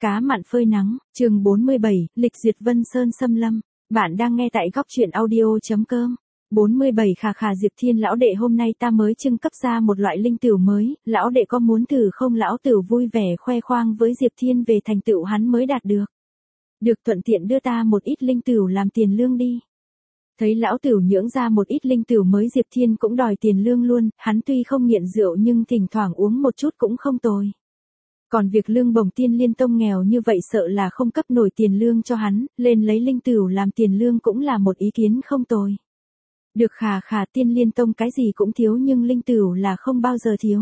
Cá mặn phơi nắng, chương 47, lịch duyệt Vân Sơn xâm lâm. Bạn đang nghe tại góc truyện audio.com. 47 Khà khà Diệp Thiên lão đệ, hôm nay ta mới trưng cấp ra một loại linh tửu mới, lão đệ có muốn thử không? Lão tửu vui vẻ khoe khoang với Diệp Thiên về thành tựu hắn mới đạt được. Được, thuận tiện đưa ta một ít linh tửu làm tiền lương đi. Thấy lão tửu nhưỡng ra một ít linh tửu mới, Diệp Thiên cũng đòi tiền lương luôn, hắn tuy không nghiện rượu nhưng thỉnh thoảng uống một chút cũng không tồi. Còn việc lương bổng Tiên Liên Tông nghèo như vậy sợ là không cấp nổi tiền lương cho hắn, lên lấy linh tửu làm tiền lương cũng là một ý kiến không tồi. Được, khà khà, Tiên Liên Tông cái gì cũng thiếu nhưng linh tửu là không bao giờ thiếu.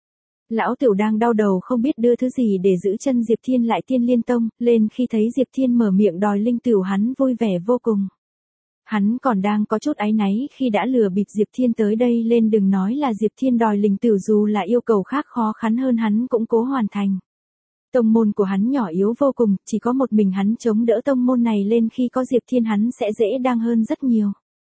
Lão tửu đang đau đầu không biết đưa thứ gì để giữ chân Diệp Thiên lại Tiên Liên Tông, lên khi thấy Diệp Thiên mở miệng đòi linh tửu hắn vui vẻ vô cùng. Hắn còn đang có chút áy náy khi đã lừa bịp Diệp Thiên tới đây, lên đừng nói là Diệp Thiên đòi linh tửu, dù là yêu cầu khác khó khăn hơn hắn cũng cố hoàn thành. Tông môn của hắn nhỏ yếu vô cùng, chỉ có một mình hắn chống đỡ tông môn này, lên khi có Diệp Thiên hắn sẽ dễ đăng hơn rất nhiều.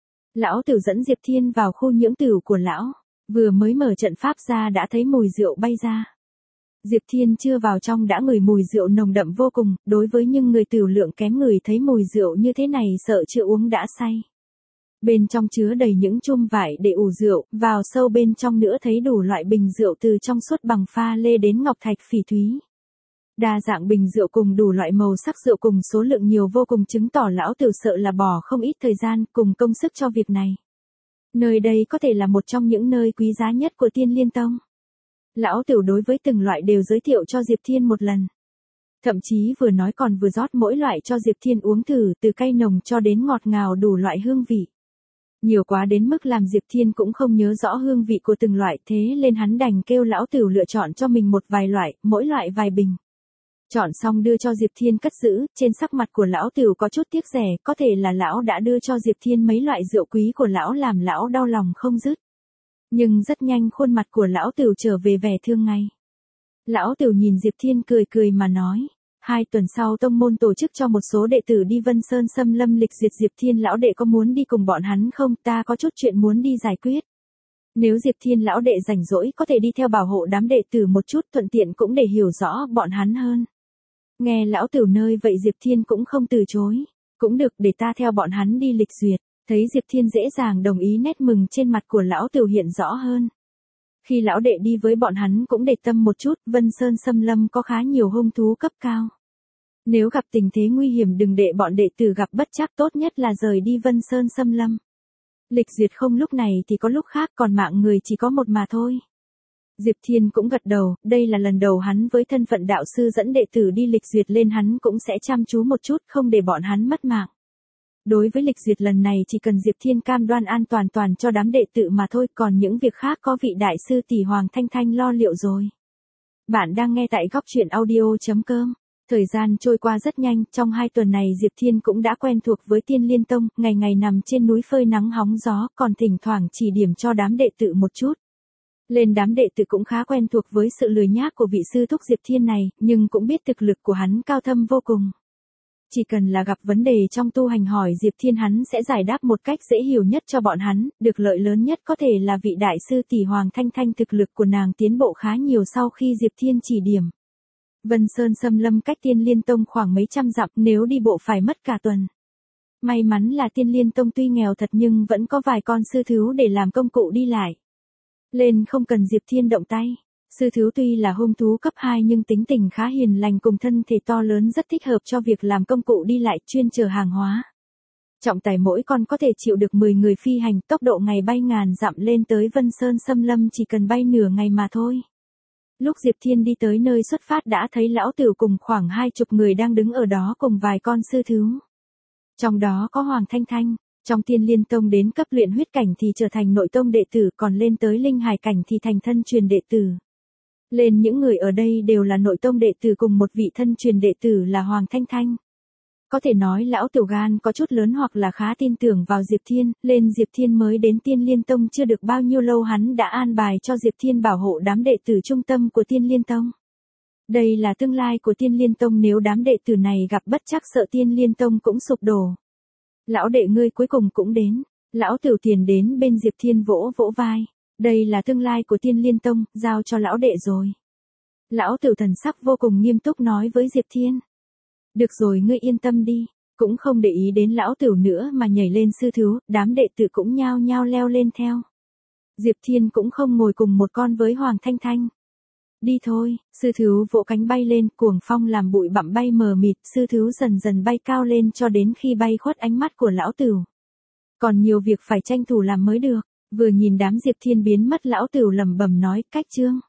Lão tửu dẫn Diệp Thiên vào khu nhưỡng tửu của lão, vừa mới mở trận pháp ra đã thấy mùi rượu bay ra. Diệp Thiên chưa vào trong đã ngửi mùi rượu nồng đậm vô cùng, đối với những người tửu lượng kém ngửi thấy mùi rượu như thế này sợ chưa uống đã say. Bên trong chứa đầy những chum vải để ủ rượu, vào sâu bên trong nữa thấy đủ loại bình rượu từ trong suốt bằng pha lê đến ngọc thạch phỉ thúy. Đa dạng bình rượu cùng đủ loại màu sắc rượu cùng số lượng nhiều vô cùng, chứng tỏ lão tửu sợ là bỏ không ít thời gian cùng công sức cho việc này. Nơi đây có thể là một trong những nơi quý giá nhất của Tiên Liên Tông. Lão tửu đối với từng loại đều giới thiệu cho Diệp Thiên một lần. Thậm chí vừa nói còn vừa rót mỗi loại cho Diệp Thiên uống thử, từ cay nồng cho đến ngọt ngào đủ loại hương vị. Nhiều quá đến mức làm Diệp Thiên cũng không nhớ rõ hương vị của từng loại, thế nên hắn đành kêu lão tửu lựa chọn cho mình một vài loại, mỗi loại vài bình. Chọn xong đưa cho Diệp Thiên cất giữ, trên sắc mặt của lão tửu có chút tiếc rẻ, có thể là lão đã đưa cho Diệp Thiên mấy loại rượu quý của lão làm lão đau lòng không dứt. Nhưng rất nhanh khuôn mặt của lão tửu trở về vẻ thương ngay. Lão tửu nhìn Diệp Thiên cười cười mà nói, 2 tuần sau tông môn tổ chức cho một số đệ tử đi Vân Sơn xâm lâm lịch duyệt. Diệp Thiên lão đệ có muốn đi cùng bọn hắn không? Ta có chút chuyện muốn đi giải quyết. Nếu Diệp Thiên lão đệ rảnh rỗi có thể đi theo bảo hộ đám đệ tử một chút, thuận tiện cũng để hiểu rõ bọn hắn hơn. Nghe lão tửu nơi vậy Diệp Thiên cũng không từ chối. Cũng được, để ta theo bọn hắn đi lịch duyệt. Thấy Diệp Thiên dễ dàng đồng ý, nét mừng trên mặt của lão tửu hiện rõ hơn. Khi lão đệ đi với bọn hắn cũng để tâm một chút, Vân Sơn xâm lâm có khá nhiều hung thú cấp cao. Nếu gặp tình thế nguy hiểm đừng để bọn đệ tử gặp bất trắc, tốt nhất là rời đi Vân Sơn xâm lâm. Lịch duyệt không lúc này thì có lúc khác, còn mạng người chỉ có một mà thôi. Diệp Thiên cũng gật đầu, đây là lần đầu hắn với thân phận đạo sư dẫn đệ tử đi lịch duyệt, lên hắn cũng sẽ chăm chú một chút, không để bọn hắn mất mạng. Đối với lịch duyệt lần này chỉ cần Diệp Thiên cam đoan an toàn cho đám đệ tử mà thôi, còn những việc khác có vị đại sư tỷ Hoàng Thanh Thanh lo liệu rồi. Bạn đang nghe tại góc truyện audio.com. Thời gian trôi qua rất nhanh, trong 2 tuần này Diệp Thiên cũng đã quen thuộc với Tiên Liên Tông, ngày ngày nằm trên núi phơi nắng hóng gió, còn thỉnh thoảng chỉ điểm cho đám đệ tử một chút. Lên đám đệ tử cũng khá quen thuộc với sự lười nhác của vị sư thúc Diệp Thiên này, nhưng cũng biết thực lực của hắn cao thâm vô cùng. Chỉ cần là gặp vấn đề trong tu hành hỏi Diệp Thiên hắn sẽ giải đáp một cách dễ hiểu nhất cho bọn hắn, được lợi lớn nhất có thể là vị đại sư tỷ Hoàng Thanh Thanh, thực lực của nàng tiến bộ khá nhiều sau khi Diệp Thiên chỉ điểm. Vân Sơn xâm lâm cách Tiên Liên Tông khoảng mấy trăm dặm, nếu đi bộ phải mất cả tuần. May mắn là Tiên Liên Tông tuy nghèo thật nhưng vẫn có vài con sư thú để làm công cụ đi lại. Lên không cần Diệp Thiên động tay. Sư thú tuy là hung thú cấp 2 nhưng tính tình khá hiền lành cùng thân thể to lớn, rất thích hợp cho việc làm công cụ đi lại, chuyên chở hàng hóa. Trọng tải mỗi con có thể chịu được 10 người phi hành, tốc độ ngày bay ngàn dặm, lên tới Vân Sơn xâm lâm chỉ cần bay nửa ngày mà thôi. Lúc Diệp Thiên đi tới nơi xuất phát đã thấy lão tửu cùng khoảng 20 người đang đứng ở đó cùng vài con sư thú. Trong đó có Hoàng Thanh Thanh. Trong Tiên Liên Tông đến cấp luyện huyết cảnh thì trở thành nội tông đệ tử, còn lên tới linh hải cảnh thì thành thân truyền đệ tử. Lên những người ở đây đều là nội tông đệ tử cùng một vị thân truyền đệ tử là Hoàng Thanh Thanh. Có thể nói lão tiểu gan có chút lớn hoặc là khá tin tưởng vào Diệp Thiên, lên Diệp Thiên mới đến Tiên Liên Tông chưa được bao nhiêu lâu hắn đã an bài cho Diệp Thiên bảo hộ đám đệ tử trung tâm của Tiên Liên Tông. Đây là tương lai của Tiên Liên Tông, nếu đám đệ tử này gặp bất trắc sợ Tiên Liên Tông cũng sụp đổ. Lão đệ ngươi cuối cùng cũng đến. Lão tửu tiền đến bên Diệp Thiên vỗ vỗ vai. Đây là tương lai của Tiên Liên Tông, giao cho lão đệ rồi. Lão Tửu thần sắc vô cùng nghiêm túc nói với Diệp Thiên. Được rồi, ngươi yên tâm đi, cũng không để ý đến Lão Tửu nữa mà nhảy lên sư thú, đám đệ tử cũng nhao nhao leo lên theo. Diệp Thiên cũng không ngồi cùng một con với Hoàng Thanh Thanh. Đi thôi, sư thú vỗ cánh bay lên, cuồng phong làm bụi bặm bay mờ mịt, sư thú dần dần bay cao lên cho đến khi bay khuất ánh mắt của Lão Tửu. Còn nhiều việc phải tranh thủ làm mới được, vừa nhìn đám Diệp Thiên biến mất Lão Tửu lẩm bẩm nói, cách chương.